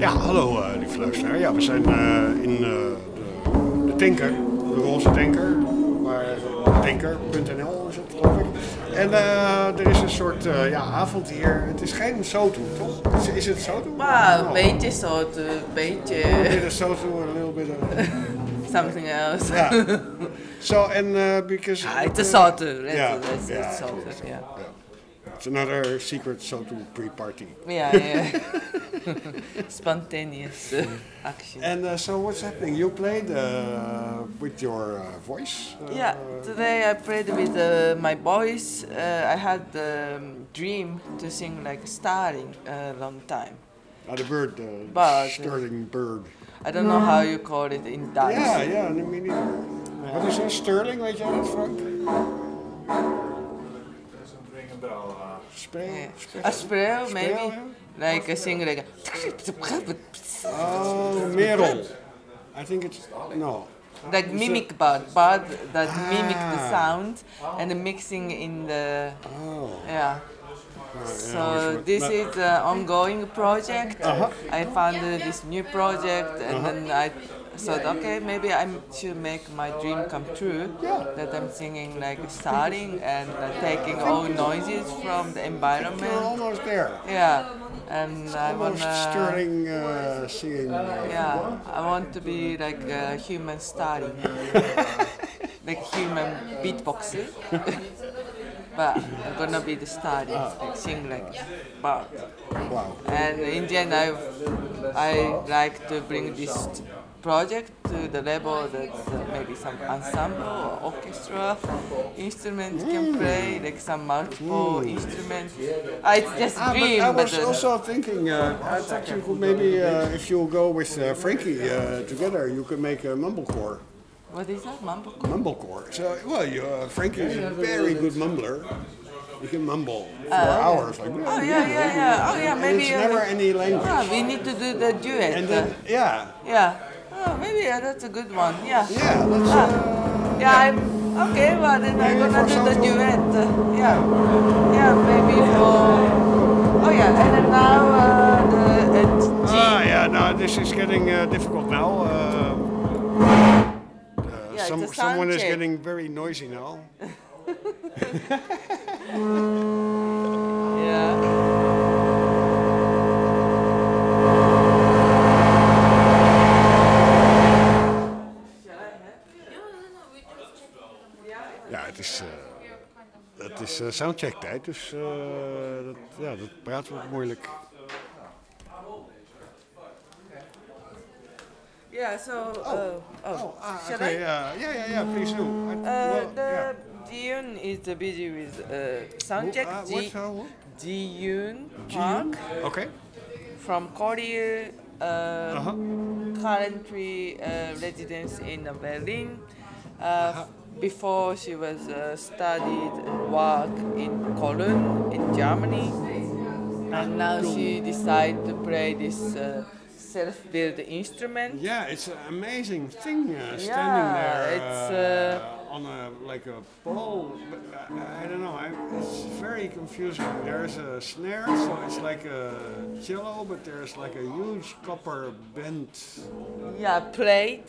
Ja, hallo lieve luisteraar. Ja, we zijn in de tanker, de roze tanker, maar tanker.nl is het geloof ik. En er is een soort avond hier. Het is geen soto, toch? Is het soto? Maar een beetje soto, een beetje... A bit of soto and a little bit of... something else. Yeah. So, and because... It's a soto, it's soto, true. yeah. It's another secret soto pre-party. Yeah. Spontaneous action. And so what's happening? You played with your voice? Today I played with my voice. I had the dream to sing like starling a long time. The bird, sterling bird. I don't know how you call it in Dutch. Yeah, me neither. Wat is een sterling, weet jij dat, Frank? A spreeuw, maybe. Like a sing like merel. I think it's no. Like mimic bird that mimic the sound and the mixing in the So this is an ongoing project. I found this new project and then I thought, okay, maybe I should make my dream come true. That I'm singing like starting and taking all noises from the environment. You're almost there. Yeah, and I want sterling singing. I want to be like a human starting, like human beatboxer. But I'm gonna be the starting, like sing like bird. Wow. And in the end, I like to bring this project to the level that maybe some ensemble or orchestra instruments can play, like some multiple instruments. It's just a dream. But I was also thinking, I thought you could maybe, if you go with Frankie together, you could make a mumblecore. What is that, mumblecore? Mumblecore. So, well, Frankie is a very good mumbler. You can mumble for hours. Like, Oh yeah, maybe. And it's never any language. Yeah, we need to do the duet. And then, Oh, maybe that's a good one. Yeah. Yeah, let's. I'm okay. Well, then I'm gonna do the duet. Maybe for. Oh yeah, and then now the G. No, this is getting difficult now. Someone is getting very noisy now. Het is soundcheck tijd, dus dat praten we moeilijk. Yeah, so, shall okay, I? Please do. The Ji-yoon is busy with soundcheck. Ji-yoon Park. Okay. From Korea, currently residence in Berlin. Before she was studied and worked in Cologne in Germany. And now she decided to play this self-built instrument. Yeah, it's an amazing thing standing there it's on a pole. But I don't know. It's very confusing. There's a snare, so it's like a cello, but there's like a huge copper bent. Plate.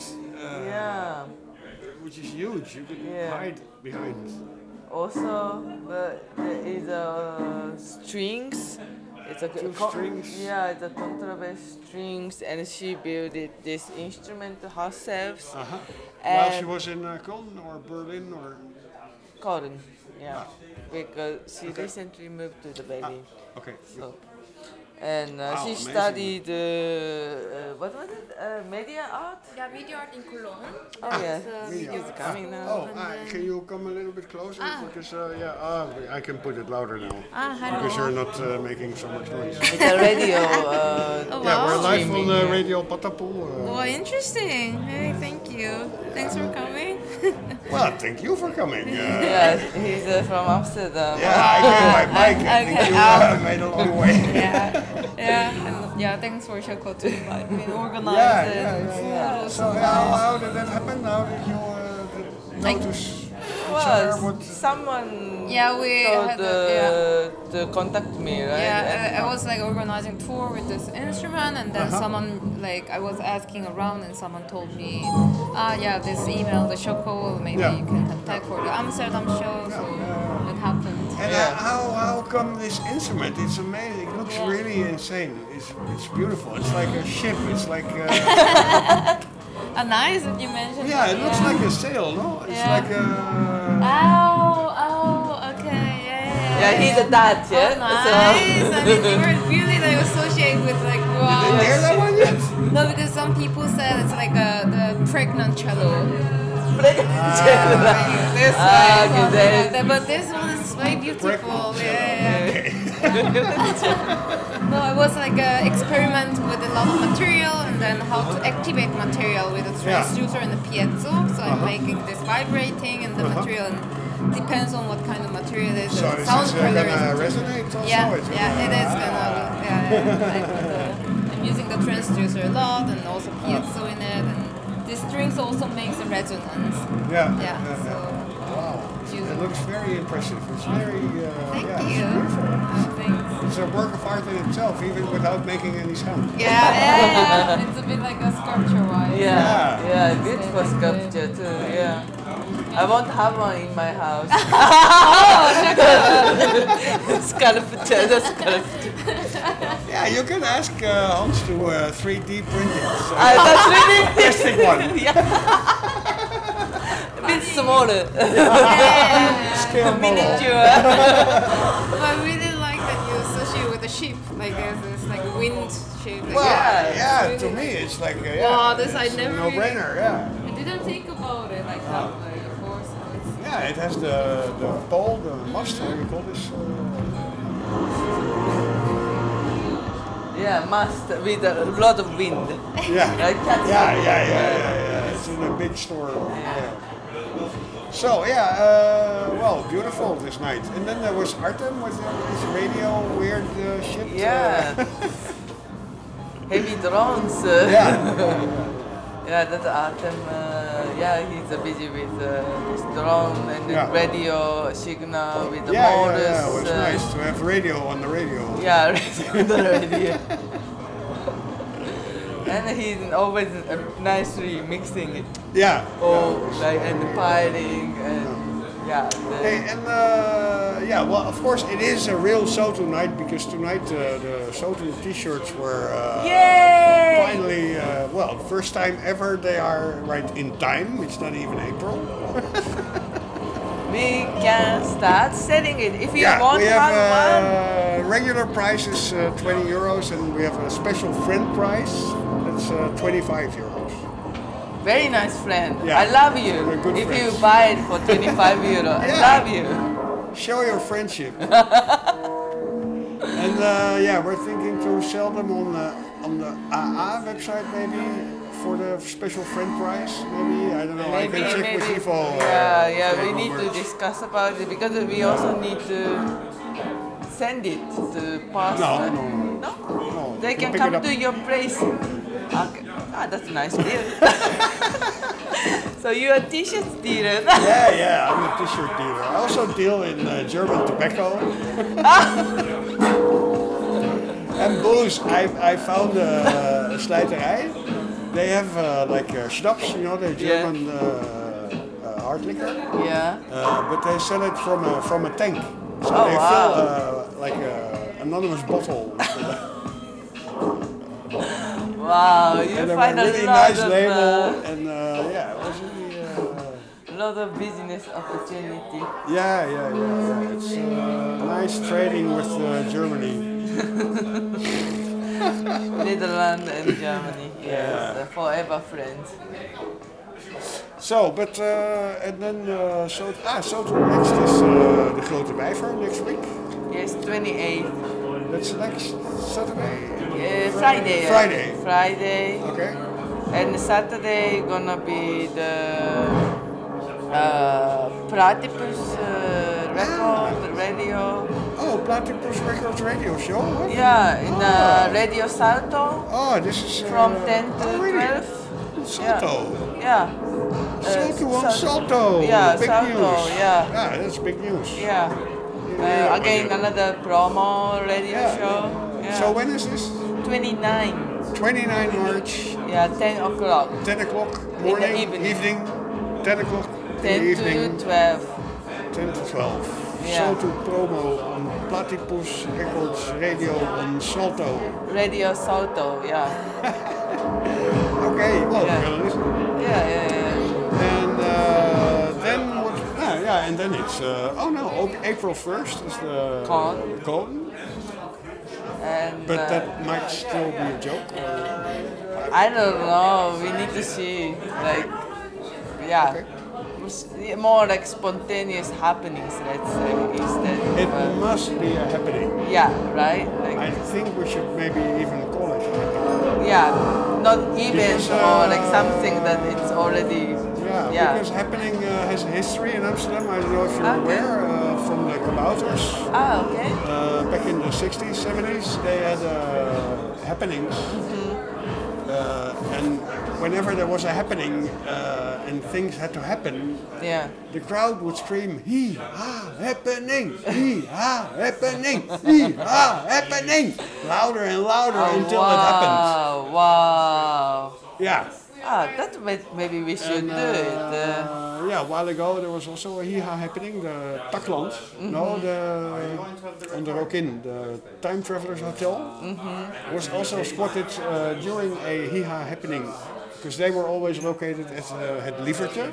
Which is huge. You can hide behind. Also, there is strings. It's a strings. Yeah, it's a contrabass strings, and she built this instrument herself. While she was in Cologne or Berlin or Cologne, because she recently moved to the Berlin. Okay. So, and she amazing. studied what was it? Media art. Yeah, media art in Cologne. Oh yeah, it's coming now. Can you come a little bit closer? Because I can put it louder now. Hello. Because you're not making so much noise. The radio. We're live on Radio Patapu. Oh, interesting. Hey, thank you. Thanks for coming. Well, thank you for coming. He's from Amsterdam. I gave my mic and you made a long way. Thanks for Shoko to invite me and organize it. So how did that happen? How did you notice each other? What? Someone Yeah, we told had a- to contact me, right? Yeah, I was like organizing tour with this instrument, and then someone like I was asking around, and someone told me, yeah, this email, the Shoko, maybe Yeah. you can contact for the Amsterdam show. So it happened. And Yeah. how come this instrument? It's amazing. It looks really insane. It's beautiful. It's like a ship. It's like Nice that you mentioned. yeah. that, It looks like a sail, no? It's Yeah. like a Okay, yeah. Yeah, he's a Dutch, yeah. Nice. I mean, you were really like associated with like wow. Didn't hear that one yet? No, because some people said it's like the pregnant cello. This okay, then. but this one is very beautiful. Yeah. No, it was like an experiment with a lot of material and then how to activate material with a transducer and a piezo. So I'm making this vibrating and the material and depends on what kind of material it is. So the is sound this color gonna is- resonate also? yeah, It's yeah, it is gonna. I'm using the transducer a lot and also piezo in it, and the strings also makes a resonance. Yeah. So Wow. It looks very impressive. It's very thank yeah, you. It's beautiful. Thanks. It's a work of art in itself, even without making any sound. Yeah. It's a bit like a sculpture wise. Yeah, beautiful sculpture too. Yeah, I won't have one in my house. Sculpture, the sculpture. Yeah, you can ask Hans to 3D print it. So That's really plastic one. a bit smaller, Scale model. miniature. I really like that you associate with the ship. Like there's this like wind shape. Like, Well, yeah, it's to really me it's like Wow, this I it's never a no-brainer. Yeah, I didn't think about it like that way before. So it's yeah. It has the pole, the mast. How do you call this? Yeah, must with a lot of wind. Yeah. Like cats. Yeah. It's in a big store. Yeah. So well, beautiful this night. And then there was Artem with his radio weird shit. Yeah. Heavy drones. Yeah, that's Artem. Yeah, he's busy with his drone and the radio signal with the motors. Yeah. It was nice to have radio on the radio. Yeah, radio on the radio. And he's always nicely mixing it. Yeah. Oh, like and the piling and yeah. Hey, and well, of course, it is a real Soto night because tonight the Soto t-shirts were Yay! finally, well, first time ever they are right in time. It's not even April. We can start selling it if you Yeah, want we have one. regular price is 20 euros and we have a special friend price that's 25 euros. Very nice friend. Yeah, I love you. we're good If you friends. buy it for 25 euro, I Yeah. love you. Show your friendship. And we're thinking to sell them on the AA website maybe for the special friend price. Maybe I don't know. I can check with Ivo. We need to discuss about it because we also need to send it to pass. No. No? They can pick it come up. to your place. Okay. That's a nice deal. So you're a t-shirt dealer. Yeah, I'm a t-shirt dealer. I also deal in German tobacco. And booze. I found a slijterij. They have schnapps, you know, the German hard liquor. Yeah. But they sell it from a tank. So Oh, they wow. fill like an anonymous bottle. Wow, you And they find have a a really lot nice of label. And it was really. lot of business opportunity. Yeah. It's nice trading with Germany. Netherlands and Germany. Yes, forever friends. So, but and then so next is the Grote Wijver next week. Yes, 28th. That's next Saturday. Friday. Friday. Okay. And Saturday gonna be the Platypus record radio. Oh, Platypus Records radio show. What? Yeah, in Radio Salto Oh, this is from 10 to really? 12. Salto. Yeah. Salto on Salto. Yeah, Big Salto, news. yeah. Yeah, that's big news. Yeah. Again, another promo radio Yeah. show. Yeah. So when is this? 29. 29 March, Yeah, 10 o'clock. 10 o'clock morning, evening. 10 o'clock 10 in the evening, to 12. 10 to 12. Yeah. Salto promo on Platypus Records Radio on Salto. Radio Salto, yeah. Okay, well, Yeah. we're gonna listen. Yeah. And then what? And then it's April 1st is the Con. And But that might still be a joke. I don't know. We need to see, like, yeah, more like spontaneous happenings. Let's say instead. It must be a happening. Yeah, right. Like, I think we should maybe even call it a happening. yeah, not event Because, or like something that it's already. Yeah, because happening has a history in Amsterdam. I don't know if you're aware from the Kabouters. Ah, okay. Back in the 60s, 70s, they had happenings. And whenever there was a happening and things had to happen, Yeah. the crowd would scream, hee-ha, happening, hee-ha, happening, hee-ha, happening, louder and louder until it happened. Wow. Yeah. Ah, that maybe we should do it. Yeah, a while ago there was also a hee-ha happening, the Takland, on the Rokin, the Time Travelers Hotel, was also spotted during a hee-ha happening, because they were always located at het Lieverte.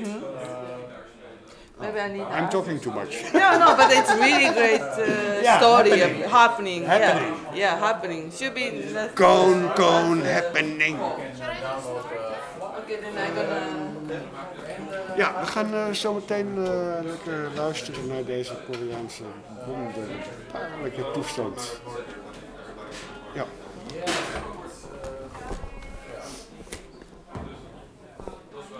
Maybe I need. I'm talking too much. No, but it's really great story happening. of happening. Happening. Yeah, happening. Should be. Cone happening. Okay, then I'm gonna. Ja, we gaan zo meteen lekker luisteren naar deze Koreaanse wonderbaarlijke toestand. Ja.